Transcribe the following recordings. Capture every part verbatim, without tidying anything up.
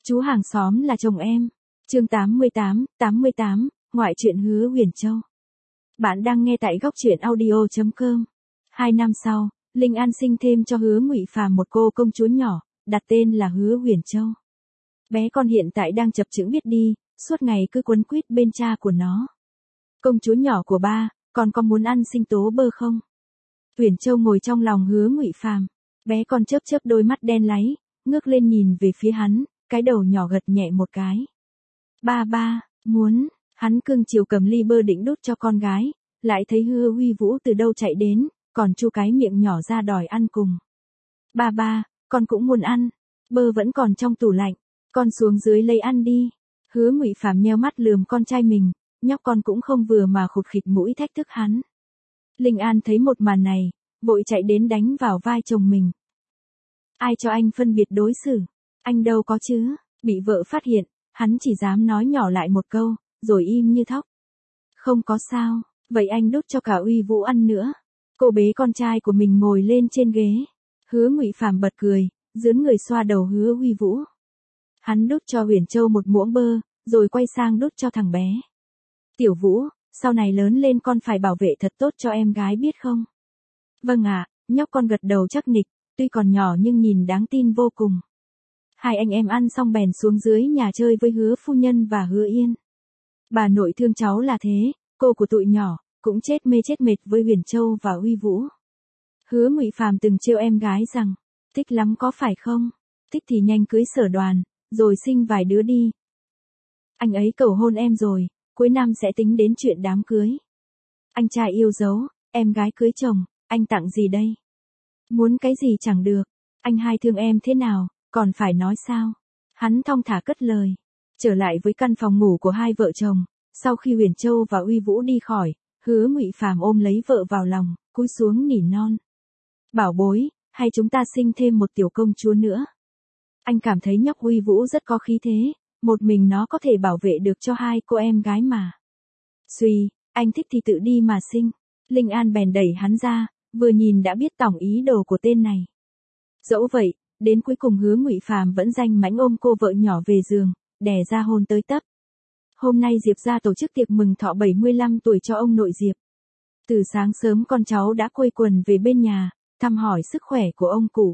Chú hàng xóm là chồng em. Chương tám mươi tám, tám mươi tám, ngoại truyện Hứa Huyền Châu. Bạn đang nghe tại góc truyện audio chấm com. Hai năm sau, Linh An sinh thêm cho Hứa Ngụy Phàm một cô công chúa nhỏ, đặt tên là Hứa Huyền Châu. Bé con hiện tại đang chập chững biết đi, suốt ngày cứ quấn quýt bên cha của nó. Công chúa nhỏ của ba, con có muốn ăn sinh tố bơ không? Huyền Châu ngồi trong lòng Hứa Ngụy Phàm, bé con chớp chớp đôi mắt đen láy, ngước lên nhìn về phía hắn, cái đầu nhỏ gật nhẹ một cái. Ba ba, muốn, hắn cưng chiều cầm ly bơ định đút cho con gái, lại thấy Hứa Huy Vũ từ đâu chạy đến, còn chu cái miệng nhỏ ra đòi ăn cùng. Ba ba, con cũng muốn ăn, bơ vẫn còn trong tủ lạnh, con xuống dưới lấy ăn đi. Hứa Ngụy Phàm nheo mắt lườm con trai mình, nhóc con cũng không vừa mà khụt khịt mũi thách thức hắn. Linh An thấy một màn này, vội chạy đến đánh vào vai chồng mình. Ai cho anh phân biệt đối xử? Anh đâu có chứ, bị vợ phát hiện, hắn chỉ dám nói nhỏ lại một câu, rồi im như thóc. Không có sao, vậy anh đút cho cả Uy Vũ ăn nữa. Cô bế con trai của mình ngồi lên trên ghế. Hứa Ngụy Phàm bật cười, dướn người xoa đầu Hứa Huy Vũ. Hắn đút cho Huyền Châu một muỗng bơ, rồi quay sang đút cho thằng bé. Tiểu Vũ, sau này lớn lên con phải bảo vệ thật tốt cho em gái biết không? Vâng ạ, nhóc con gật đầu chắc nịch, tuy còn nhỏ nhưng nhìn đáng tin vô cùng. Hai anh em ăn xong bèn xuống dưới nhà chơi với Hứa phu nhân và Hứa Yên. Bà nội thương cháu là thế, cô của tụi nhỏ, cũng chết mê chết mệt với Huyền Châu và Huy Vũ. Hứa Ngụy Phàm từng trêu em gái rằng, thích lắm có phải không? Thích thì nhanh cưới Sở Đoàn, rồi sinh vài đứa đi. Anh ấy cầu hôn em rồi, cuối năm sẽ tính đến chuyện đám cưới. Anh trai yêu dấu, em gái cưới chồng, anh tặng gì đây? Muốn cái gì chẳng được, anh hai thương em thế nào, còn phải nói sao? Hắn thong thả cất lời. Trở lại với căn phòng ngủ của hai vợ chồng, sau khi Huyền Châu và Uy Vũ đi khỏi, Hứa Ngụy Phàm ôm lấy vợ vào lòng, cúi xuống nỉ non. Bảo bối, hay chúng ta sinh thêm một tiểu công chúa nữa? Anh cảm thấy nhóc Uy Vũ rất có khí thế, một mình nó có thể bảo vệ được cho hai cô em gái mà. Suy, anh thích thì tự đi mà sinh. Linh An bèn đẩy hắn ra, vừa nhìn đã biết tổng ý đồ của tên này. Dẫu vậy, đến cuối cùng Hứa Ngụy Phàm vẫn danh mãnh ôm cô vợ nhỏ về giường, đè ra hôn tới tấp. Hôm nay Diệp gia tổ chức tiệc mừng thọ bảy mươi lăm tuổi cho ông nội Diệp. Từ sáng sớm con cháu đã quây quần về bên nhà, thăm hỏi sức khỏe của ông cụ.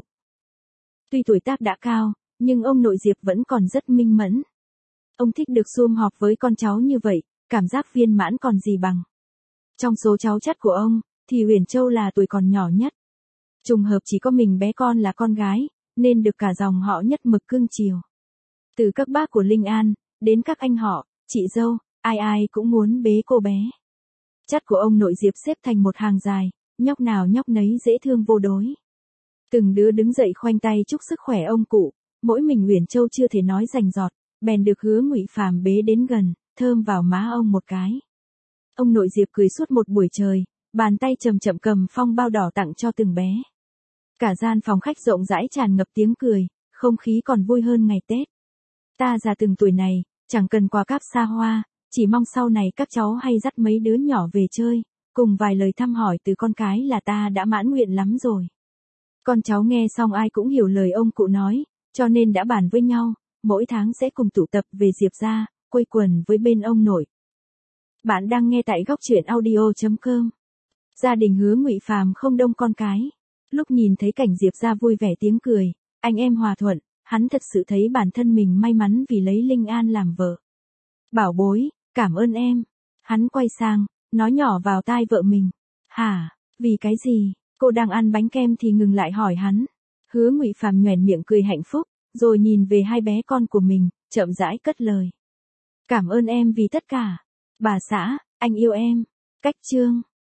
Tuy tuổi tác đã cao, nhưng ông nội Diệp vẫn còn rất minh mẫn. Ông thích được sum họp với con cháu như vậy, cảm giác viên mãn còn gì bằng. Trong số cháu chắt của ông, thì Huyền Châu là tuổi còn nhỏ nhất. Trùng hợp chỉ có mình bé con là con gái, nên được cả dòng họ nhất mực cưng chiều. Từ các bác của Linh An, đến các anh họ, chị dâu, ai ai cũng muốn bế cô bé. Chắt của ông nội Diệp xếp thành một hàng dài, nhóc nào nhóc nấy dễ thương vô đối. Từng đứa đứng dậy khoanh tay chúc sức khỏe ông cụ, mỗi mình Huyền Châu chưa thể nói rành rọt, bèn được Hứa Ngụy Phàm bế đến gần, thơm vào má ông một cái. Ông nội Diệp cười suốt một buổi trời, bàn tay chậm chậm cầm phong bao đỏ tặng cho từng bé. Cả gian phòng khách rộng rãi tràn ngập tiếng cười, không khí còn vui hơn ngày Tết. Ta già từng tuổi này, chẳng cần quà cáp xa hoa, chỉ mong sau này các cháu hay dắt mấy đứa nhỏ về chơi, cùng vài lời thăm hỏi từ con cái là ta đã mãn nguyện lắm rồi. Con cháu nghe xong ai cũng hiểu lời ông cụ nói, cho nên đã bàn với nhau, mỗi tháng sẽ cùng tụ tập về Diệp gia, quây quần với bên ông nội. Bạn đang nghe tại góc truyện audio chấm com. Gia đình Hứa Ngụy Phàm không đông con cái. Lúc nhìn thấy cảnh Diệp gia vui vẻ tiếng cười, anh em hòa thuận, hắn thật sự thấy bản thân mình may mắn vì lấy Linh An làm vợ. Bảo bối, cảm ơn em. Hắn quay sang, nói nhỏ vào tai vợ mình. Hả, vì cái gì? Cô đang ăn bánh kem thì ngừng lại hỏi hắn. Hứa Ngụy Phàm nhoẻn miệng cười hạnh phúc, rồi nhìn về hai bé con của mình, chậm rãi cất lời. Cảm ơn em vì tất cả. Bà xã, anh yêu em. Cách chương.